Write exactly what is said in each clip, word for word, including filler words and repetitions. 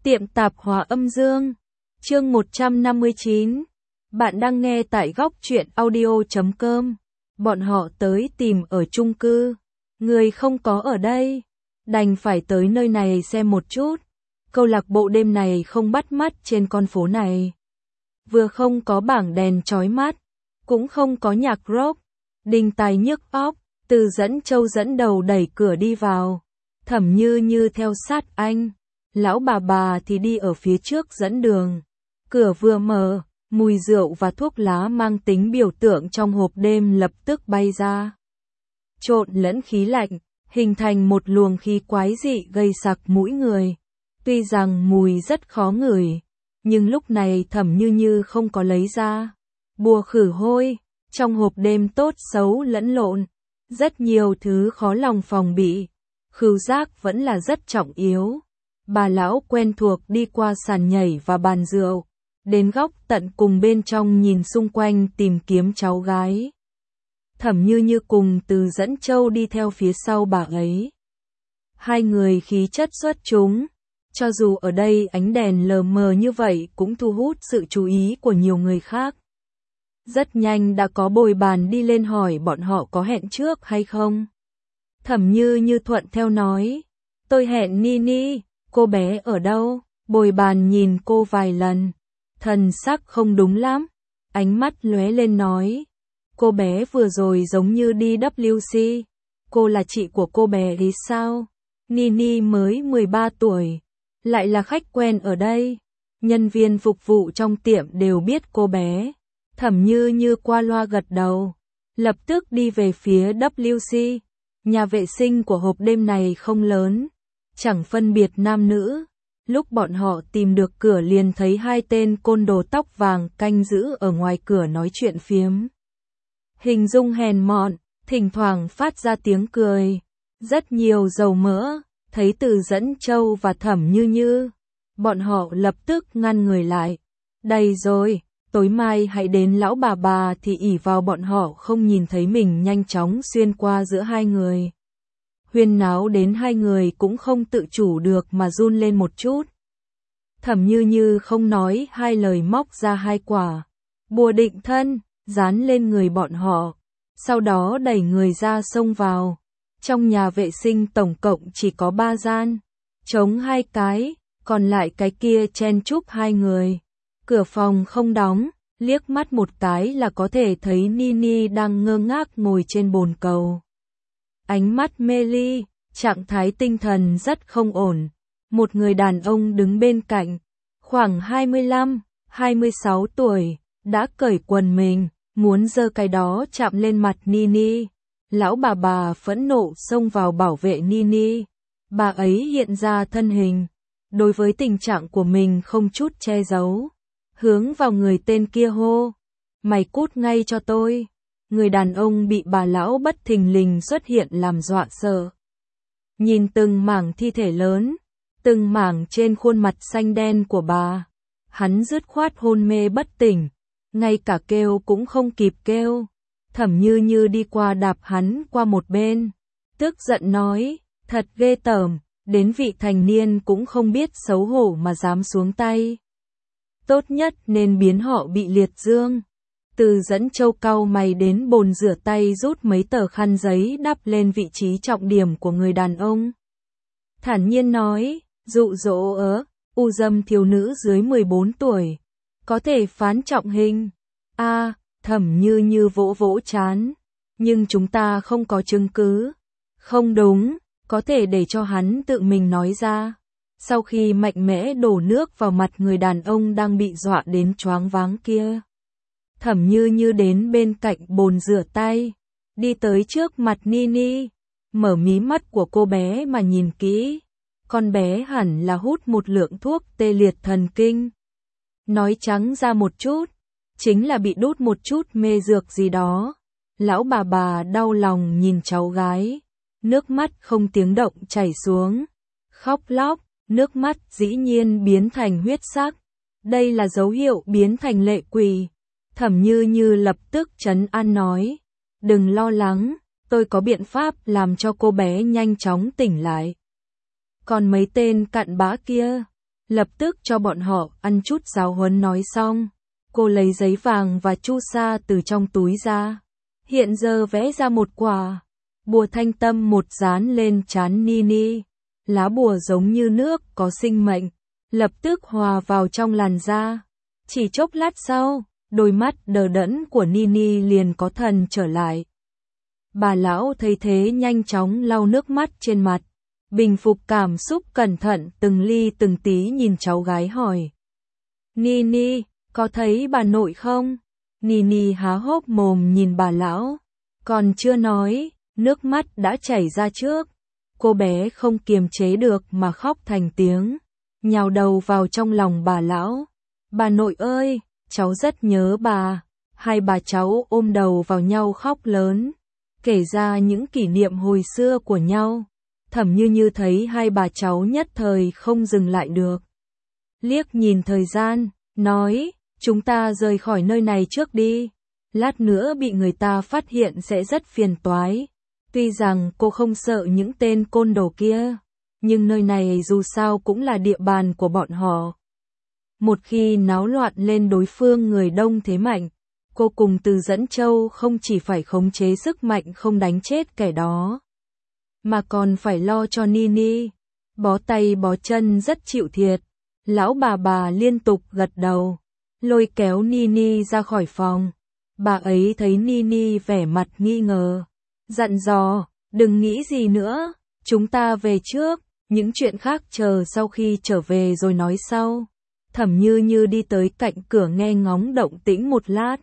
Tiệm tạp hóa âm dương. Chương một trăm năm mươi chín. Bạn đang nghe tại góc truyện audio chấm com. Bọn họ tới tìm ở chung cư. Người không có ở đây. Đành phải tới nơi này xem một chút. Câu lạc bộ đêm này không bắt mắt trên con phố này. Vừa không có bảng đèn chói mắt, cũng không có nhạc rock, đinh tai nhức óc. Từ Dẫn Châu dẫn đầu đẩy cửa đi vào. Thẩm Như Như theo sát anh. Lão bà bà thì đi ở phía trước dẫn đường. Cửa vừa mở, mùi rượu và thuốc lá mang tính biểu tượng trong hộp đêm lập tức bay ra. Trộn lẫn khí lạnh, hình thành một luồng khí quái dị gây sặc mũi người. Tuy rằng mùi rất khó ngửi, nhưng lúc này Thẩm Như Như không có lấy ra bùa khử hôi. Trong hộp đêm tốt xấu lẫn lộn, rất nhiều thứ khó lòng phòng bị. Khứu giác vẫn là rất trọng yếu. Bà lão quen thuộc đi qua sàn nhảy và bàn rượu, đến góc tận cùng bên trong nhìn xung quanh tìm kiếm cháu gái. Thẩm Như Như cùng Từ Dẫn Châu đi theo phía sau bà ấy. Hai người khí chất xuất chúng, cho dù ở đây ánh đèn lờ mờ như vậy cũng thu hút sự chú ý của nhiều người khác. Rất nhanh đã có bồi bàn đi lên hỏi bọn họ có hẹn trước hay không. Thẩm Như Như thuận theo nói, tôi hẹn Nini. Cô bé ở đâu? Bồi bàn nhìn cô vài lần, thần sắc không đúng lắm, ánh mắt lóe lên nói, cô bé vừa rồi giống như đi W C, cô là chị của cô bé ấy sao? Nini mới mười ba tuổi, lại là khách quen ở đây, nhân viên phục vụ trong tiệm đều biết cô bé. Thẩm Như Như qua loa gật đầu, lập tức đi về phía W C. Nhà vệ sinh của hộp đêm này không lớn, chẳng phân biệt nam nữ. Lúc bọn họ tìm được cửa liền thấy hai tên côn đồ tóc vàng canh giữ ở ngoài cửa nói chuyện phiếm. Hình dung hèn mọn, thỉnh thoảng phát ra tiếng cười, rất nhiều dầu mỡ. Thấy Từ Dẫn Châu và Thẩm Như Như, bọn họ lập tức ngăn người lại. Đây rồi, tối mai hãy đến. Lão bà bà thì ỷ vào bọn họ không nhìn thấy mình nhanh chóng xuyên qua giữa hai người. Huyên náo đến hai người cũng không tự chủ được mà run lên một chút. Thẩm Như Như không nói hai lời móc ra hai quả bùa định thân, dán lên người bọn họ, sau đó đẩy người ra xông vào. Trong nhà vệ sinh tổng cộng chỉ có ba gian, trống hai cái, còn lại cái kia chen chúc hai người. Cửa phòng không đóng, liếc mắt một cái là có thể thấy Nini đang ngơ ngác ngồi trên bồn cầu. Ánh mắt mê ly, trạng thái tinh thần rất không ổn. Một người đàn ông đứng bên cạnh, khoảng hai mươi lăm, hai mươi sáu tuổi, đã cởi quần mình, muốn giơ cái đó chạm lên mặt Nini. Lão bà bà phẫn nộ xông vào bảo vệ Nini. Bà ấy hiện ra thân hình, đối với tình trạng của mình không chút che giấu, hướng vào người tên kia hô, mày cút ngay cho tôi. Người đàn ông bị bà lão bất thình lình xuất hiện làm dọa sợ. Nhìn từng mảng thi thể lớn, từng mảng trên khuôn mặt xanh đen của bà, hắn dứt khoát hôn mê bất tỉnh, ngay cả kêu cũng không kịp kêu. Thẩm Như Như đi qua đạp hắn qua một bên, tức giận nói, thật ghê tởm, đến vị thành niên cũng không biết xấu hổ mà dám xuống tay. Tốt nhất nên biến họ bị liệt dương. Từ Dẫn Châu cau mày đến bồn rửa tay rút mấy tờ khăn giấy đắp lên vị trí trọng điểm của người đàn ông. Thản nhiên nói, dụ dỗ ớ, u dâm thiếu nữ dưới mười bốn tuổi, có thể phán trọng hình. A, à, Thẩm Như Như vỗ vỗ chán, nhưng chúng ta không có chứng cứ. Không đúng, có thể để cho hắn tự mình nói ra. Sau khi mạnh mẽ đổ nước vào mặt người đàn ông đang bị dọa đến choáng váng kia, Thẩm Như Như đến bên cạnh bồn rửa tay, đi tới trước mặt Nini, mở mí mắt của cô bé mà nhìn kỹ. Con bé hẳn là hút một lượng thuốc tê liệt thần kinh. Nói trắng ra một chút, chính là bị đút một chút mê dược gì đó. Lão bà bà đau lòng nhìn cháu gái, nước mắt không tiếng động chảy xuống, khóc lóc, nước mắt dĩ nhiên biến thành huyết sắc. Đây là dấu hiệu biến thành lệ quỷ. Thẩm Như Như lập tức trấn an nói, đừng lo lắng, tôi có biện pháp làm cho cô bé nhanh chóng tỉnh lại. Còn mấy tên cặn bã kia, lập tức cho bọn họ ăn chút giáo huấn. Nói xong, cô lấy giấy vàng và chu sa từ trong túi ra, hiện giờ vẽ ra một quả bùa thanh tâm một dán lên trán Nini. Lá bùa giống như nước có sinh mệnh, lập tức hòa vào trong làn da. Chỉ chốc lát sau, đôi mắt đờ đẫn của Nini liền có thần trở lại. Bà lão thấy thế nhanh chóng lau nước mắt trên mặt, bình phục cảm xúc, cẩn thận từng ly từng tí nhìn cháu gái hỏi: Nini, có thấy bà nội không? Nini há hốc mồm nhìn bà lão, còn chưa nói, nước mắt đã chảy ra trước. Cô bé không kiềm chế được mà khóc thành tiếng, nhào đầu vào trong lòng bà lão. Bà nội ơi, cháu rất nhớ bà. Hai bà cháu ôm đầu vào nhau khóc lớn, kể ra những kỷ niệm hồi xưa của nhau. Thẩm Như Như thấy hai bà cháu nhất thời không dừng lại được. Liếc nhìn thời gian, nói, chúng ta rời khỏi nơi này trước đi. Lát nữa bị người ta phát hiện sẽ rất phiền toái. Tuy rằng cô không sợ những tên côn đồ kia, nhưng nơi này dù sao cũng là địa bàn của bọn họ. Một khi náo loạn lên đối phương người đông thế mạnh, cô cùng Từ Dẫn Châu không chỉ phải khống chế sức mạnh không đánh chết kẻ đó, mà còn phải lo cho Nini. Bó tay bó chân rất chịu thiệt. Lão bà bà liên tục gật đầu, lôi kéo Nini ra khỏi phòng. Bà ấy thấy Nini vẻ mặt nghi ngờ, dặn dò, đừng nghĩ gì nữa, chúng ta về trước, những chuyện khác chờ sau khi trở về rồi nói sau. Thẩm Như Như đi tới cạnh cửa nghe ngóng động tĩnh một lát.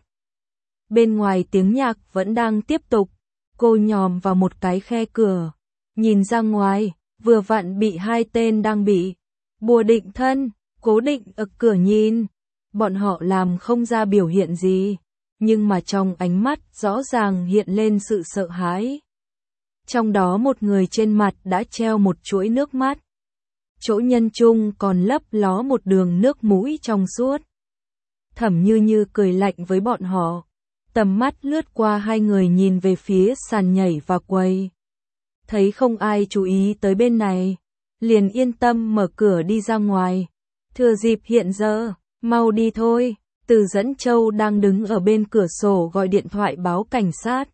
Bên ngoài tiếng nhạc vẫn đang tiếp tục, cô nhòm vào một cái khe cửa, nhìn ra ngoài, vừa vặn bị hai tên đang bị bùa định thân, cố định ở cửa nhìn. Bọn họ làm không ra biểu hiện gì, nhưng mà trong ánh mắt rõ ràng hiện lên sự sợ hãi. Trong đó một người trên mặt đã treo một chuỗi nước mắt, chỗ nhân trung còn lấp ló một đường nước mũi trong suốt. Thẩm Như Như cười lạnh với bọn họ, tầm mắt lướt qua hai người nhìn về phía sàn nhảy và quầy. Thấy không ai chú ý tới bên này, liền yên tâm mở cửa đi ra ngoài. Thừa dịp hiện giờ, mau đi thôi. Từ Dẫn Châu đang đứng ở bên cửa sổ gọi điện thoại báo cảnh sát.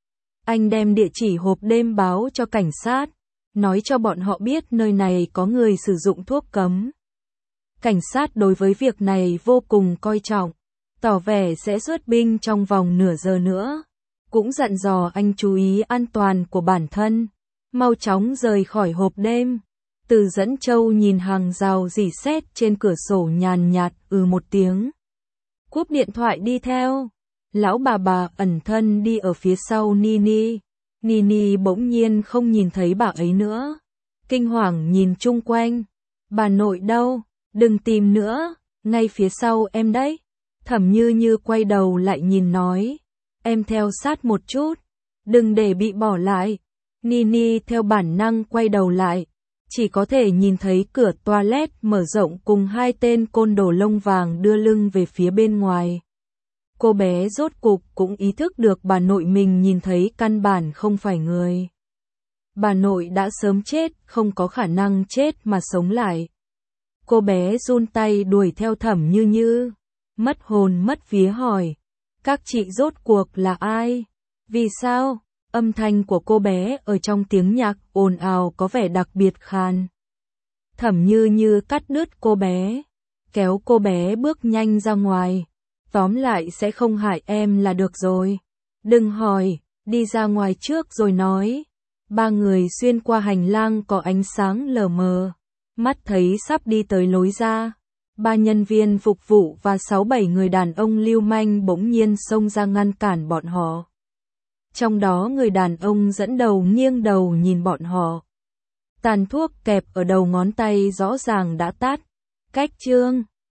Anh đem địa chỉ hộp đêm báo cho cảnh sát, nói cho bọn họ biết nơi này có người sử dụng thuốc cấm. Cảnh sát đối với việc này vô cùng coi trọng, tỏ vẻ sẽ xuất binh trong vòng nửa giờ nữa. Cũng dặn dò anh chú ý an toàn của bản thân, mau chóng rời khỏi hộp đêm. Từ Dẫn Châu nhìn hàng rào rỉ sét trên cửa sổ nhàn nhạt ừ một tiếng, cúp điện thoại đi theo. Lão bà bà ẩn thân đi ở phía sau Nini. Nini bỗng nhiên không nhìn thấy bà ấy nữa, kinh hoàng nhìn chung quanh. Bà nội đâu? Đừng tìm nữa, ngay phía sau em đấy. Thẩm Như Như quay đầu lại nhìn nói, em theo sát một chút, đừng để bị bỏ lại. Nini theo bản năng quay đầu lại, chỉ có thể nhìn thấy cửa toilet mở rộng cùng hai tên côn đồ lông vàng đưa lưng về phía bên ngoài. Cô bé rốt cục cũng ý thức được bà nội mình nhìn thấy căn bản không phải người. Bà nội đã sớm chết, không có khả năng chết mà sống lại. Cô bé run tay đuổi theo Thẩm Như Như, mất hồn mất vía hỏi, các chị rốt cuộc là ai? Vì sao? Âm thanh của cô bé ở trong tiếng nhạc ồn ào có vẻ đặc biệt khan. Thẩm Như Như cắt đứt cô bé, kéo cô bé bước nhanh ra ngoài. Tóm lại sẽ không hại em là được rồi. Đừng hỏi, đi ra ngoài trước rồi nói. Ba người xuyên qua hành lang có ánh sáng lờ mờ, mắt thấy sắp đi tới lối ra. Ba nhân viên phục vụ và sáu bảy người đàn ông lưu manh bỗng nhiên xông ra ngăn cản bọn họ. Trong đó người đàn ông dẫn đầu nghiêng đầu nhìn bọn họ. Tàn thuốc kẹp ở đầu ngón tay rõ ràng đã tắt. Cách chương